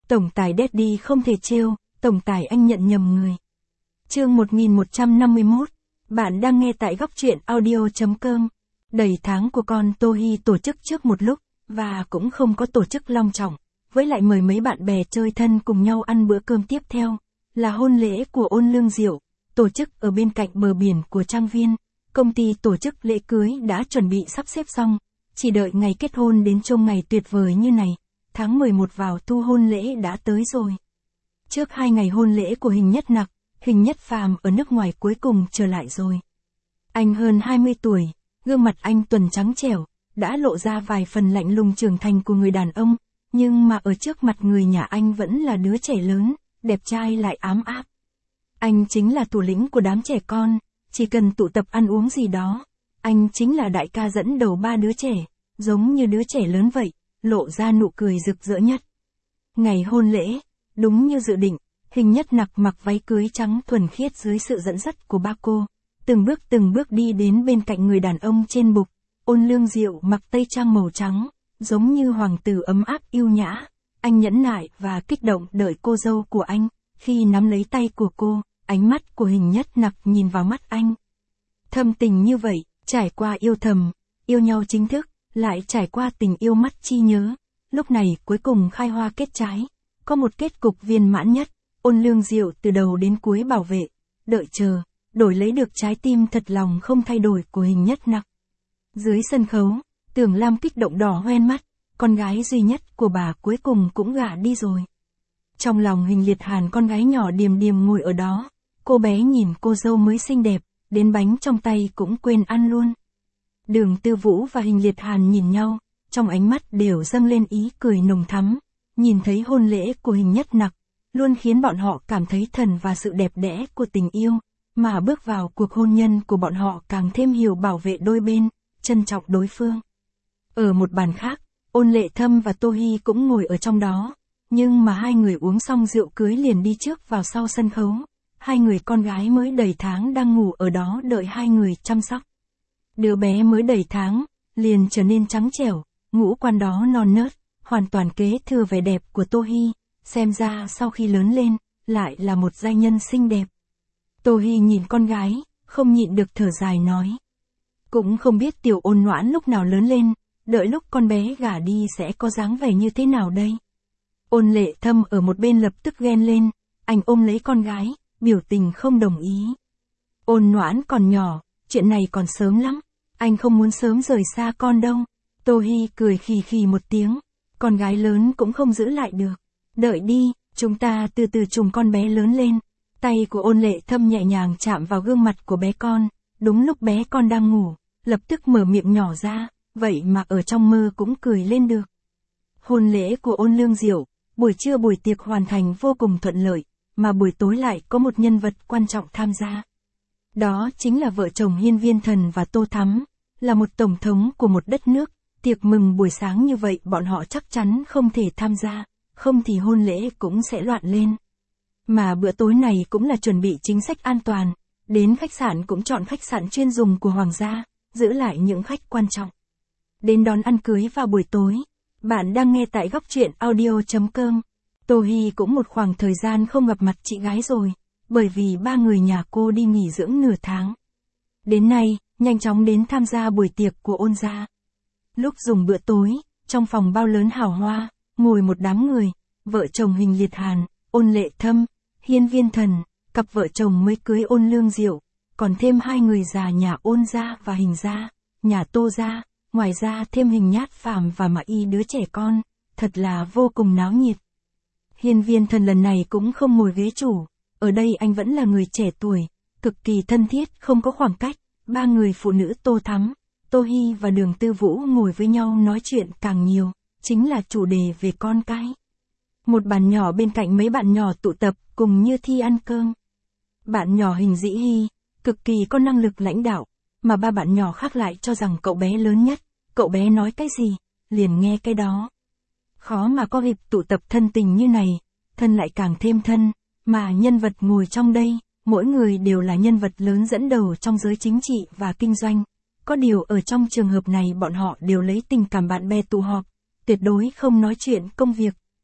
Tổng tài Daddy không thể trêu, tổng tài anh nhận nhầm người. Chương 1151, bạn đang nghe tại góc truyện audio.com. Đầy tháng của con Tohi tổ chức trước một lúc, và cũng không có tổ chức long trọng, với lại mời mấy bạn bè chơi thân cùng nhau ăn bữa cơm tiếp theo, là hôn lễ của Ôn Lương Diệu, tổ chức ở bên cạnh bờ biển của trang viên. Công ty tổ chức lễ cưới đã chuẩn bị sắp xếp xong, chỉ đợi ngày kết hôn đến trông ngày tuyệt vời như này. Tháng 11 vào thu hôn lễ đã tới rồi. Trước 2 ngày hôn lễ của Hình Nhất Nặc, Hình Nhất Phàm ở nước ngoài cuối cùng trở lại rồi. Anh hơn 20 tuổi, gương mặt anh tuần trắng trẻo, đã lộ ra vài phần lạnh lùng trưởng thành của người đàn ông, nhưng mà ở trước mặt người nhà anh vẫn là đứa trẻ lớn, đẹp trai lại ám áp. Anh chính là thủ lĩnh của đám trẻ con, chỉ cần tụ tập ăn uống gì đó, anh chính là đại ca dẫn đầu 3 đứa trẻ, giống như đứa trẻ lớn vậy, lộ ra nụ cười rực rỡ nhất. Ngày hôn lễ, đúng như dự định, Hình Nhất Nặc mặc váy cưới trắng thuần khiết dưới sự dẫn dắt của ba cô, từng bước đi đến bên cạnh người đàn ông trên bục. Ôn Lương Diệu mặc tây trang màu trắng, giống như hoàng tử ấm áp yêu nhã. Anh nhẫn nại và kích động đợi cô dâu của anh, khi nắm lấy tay của cô, ánh mắt của Hình Nhất Nặc nhìn vào mắt anh. Thâm tình như vậy, trải qua yêu thầm, yêu nhau chính thức, lại trải qua tình yêu mắt chi nhớ, lúc này cuối cùng khai hoa kết trái, có một kết cục viên mãn nhất. Ôn Lương Diệu từ đầu đến cuối bảo vệ, đợi chờ, đổi lấy được trái tim thật lòng không thay đổi của Hình Nhất Nặc. Dưới sân khấu, Tưởng Lam kích động đỏ hoen mắt, con gái duy nhất của bà cuối cùng cũng gả đi rồi. Trong lòng Hình Liệt Hàn con gái nhỏ Điềm Điềm ngồi ở đó, cô bé nhìn cô dâu mới xinh đẹp, đến bánh trong tay cũng quên ăn luôn. Đường Tư Vũ và Hình Liệt Hàn nhìn nhau, trong ánh mắt đều dâng lên ý cười nồng thắm, nhìn thấy hôn lễ của Hình Nhất Nặc, luôn khiến bọn họ cảm thấy thần và sự đẹp đẽ của tình yêu, mà bước vào cuộc hôn nhân của bọn họ càng thêm hiểu bảo vệ đôi bên, trân trọng đối phương. Ở một bàn khác, Ôn Lệ Thâm và Tô Hi cũng ngồi ở trong đó, nhưng mà hai người uống xong rượu cưới liền đi trước vào sau sân khấu, hai người con gái mới đầy tháng đang ngủ ở đó đợi hai người chăm sóc. Đứa bé mới đầy tháng, liền trở nên trắng trẻo, ngũ quan đó non nớt, hoàn toàn kế thừa vẻ đẹp của Tô Hi, xem ra sau khi lớn lên, lại là một giai nhân xinh đẹp. Tô Hi nhìn con gái, không nhịn được thở dài nói. Cũng không biết tiểu Ôn Noãn lúc nào lớn lên, đợi lúc con bé gả đi sẽ có dáng vẻ như thế nào đây. Ôn Lệ Thâm ở một bên lập tức ghen lên, anh ôm lấy con gái, biểu tình không đồng ý. Ôn Noãn còn nhỏ, chuyện này còn sớm lắm, anh không muốn sớm rời xa con đâu. Tô Hi cười khì khì một tiếng, con gái lớn cũng không giữ lại được. Đợi đi, chúng ta từ từ trùng con bé lớn lên. Tay của Ôn Lệ Thâm nhẹ nhàng chạm vào gương mặt của bé con, đúng lúc bé con đang ngủ, lập tức mở miệng nhỏ ra, vậy mà ở trong mơ cũng cười lên được. Hôn lễ của Ôn Lương Diệu, buổi trưa buổi tiệc hoàn thành vô cùng thuận lợi, mà buổi tối lại có một nhân vật quan trọng tham gia. Đó chính là vợ chồng Hiên Viên Thần và Tô Thắm, là một tổng thống của một đất nước. Tiệc mừng buổi sáng như vậy bọn họ chắc chắn không thể tham gia, không thì hôn lễ cũng sẽ loạn lên. Mà bữa tối này cũng là chuẩn bị chính sách an toàn, đến khách sạn cũng chọn khách sạn chuyên dùng của Hoàng gia, giữ lại những khách quan trọng. Đến đón ăn cưới vào buổi tối, bạn đang nghe tại góc truyện audio.com. Tô Hi cũng một khoảng thời gian không gặp mặt chị gái rồi, bởi vì ba người nhà cô đi nghỉ dưỡng nửa tháng. Đến nay, nhanh chóng đến tham gia buổi tiệc của Ôn gia. Lúc dùng bữa tối, trong phòng bao lớn hào hoa, ngồi một đám người, vợ chồng Hình Liệt Hàn, Ôn Lệ Thâm, Hiên Viên Thần, cặp vợ chồng mới cưới Ôn Lương Diệu, còn thêm hai người già nhà Ôn gia và Hình gia, nhà Tô gia, ngoài ra thêm Hình Nhát Phàm và Mã Y đứa trẻ con, thật là vô cùng náo nhiệt. Hiên Viên Thần lần này cũng không ngồi ghế chủ, ở đây anh vẫn là người trẻ tuổi, cực kỳ thân thiết không có khoảng cách, ba người phụ nữ Tô Thắm, Tô Hi và Đường Tư Vũ ngồi với nhau nói chuyện càng nhiều, chính là chủ đề về con cái. Một bàn nhỏ bên cạnh mấy bạn nhỏ tụ tập cùng như thi ăn cơm. Bạn nhỏ Hình Dĩ Hi, cực kỳ có năng lực lãnh đạo, mà ba bạn nhỏ khác lại cho rằng cậu bé lớn nhất, cậu bé nói cái gì, liền nghe cái đó. Khó mà có dịp tụ tập thân tình như này, thân lại càng thêm thân, mà nhân vật ngồi trong đây, mỗi người đều là nhân vật lớn dẫn đầu trong giới chính trị và kinh doanh. Có điều ở trong trường hợp này bọn họ đều lấy tình cảm bạn bè tụ họp, tuyệt đối không nói chuyện công việc,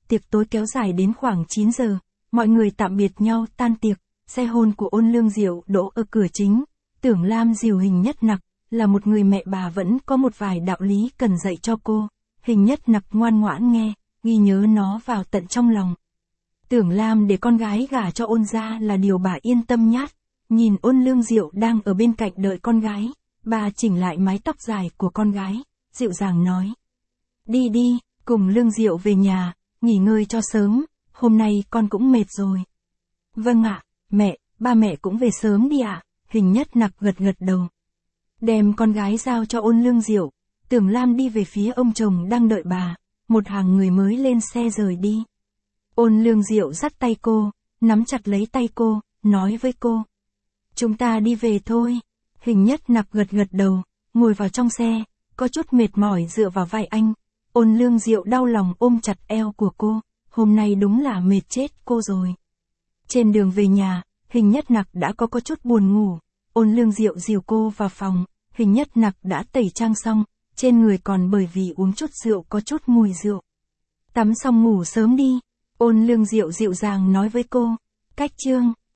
tiệc tối kéo dài đến khoảng 9 giờ, mọi người tạm biệt nhau tan tiệc, xe hôn của Ôn Lương Diệu đỗ ở cửa chính. Tưởng Lam dìu Hình Nhất Nặc, là một người mẹ bà vẫn có một vài đạo lý cần dạy cho cô. Hình Nhất Nặc ngoan ngoãn nghe, ghi nhớ nó vào tận trong lòng. Tưởng Lam để con gái gả cho Ôn gia là điều bà yên tâm nhát. Nhìn Ôn Lương Diệu đang ở bên cạnh đợi con gái, bà chỉnh lại mái tóc dài của con gái, dịu dàng nói. Đi đi, cùng Lương Diệu về nhà, nghỉ ngơi cho sớm, hôm nay con cũng mệt rồi. Vâng ạ, mẹ, ba mẹ cũng về sớm đi ạ. Hình Nhất Nặc gật gật đầu. Đem con gái giao cho Ôn Lương Diệu, Tưởng Lam đi về phía ông chồng đang đợi bà, một hàng người mới lên xe rời đi. Ôn Lương Diệu dắt tay cô, nắm chặt lấy tay cô, nói với cô. Chúng ta đi về thôi. Hình Nhất Nặc gật gật đầu, ngồi vào trong xe, có chút mệt mỏi dựa vào vai anh. Ôn Lương Diệu đau lòng ôm chặt eo của cô, hôm nay đúng là mệt chết cô rồi. Trên đường về nhà, Hình Nhất Nặc đã có chút buồn ngủ. Ôn Lương Diệu dìu cô vào phòng, Hình Nhất Nặc đã tẩy trang xong, trên người còn bởi vì uống chút rượu có chút mùi rượu. Tắm xong ngủ sớm đi. Ôn Lương Diệu dịu dàng nói với cô. Cách chương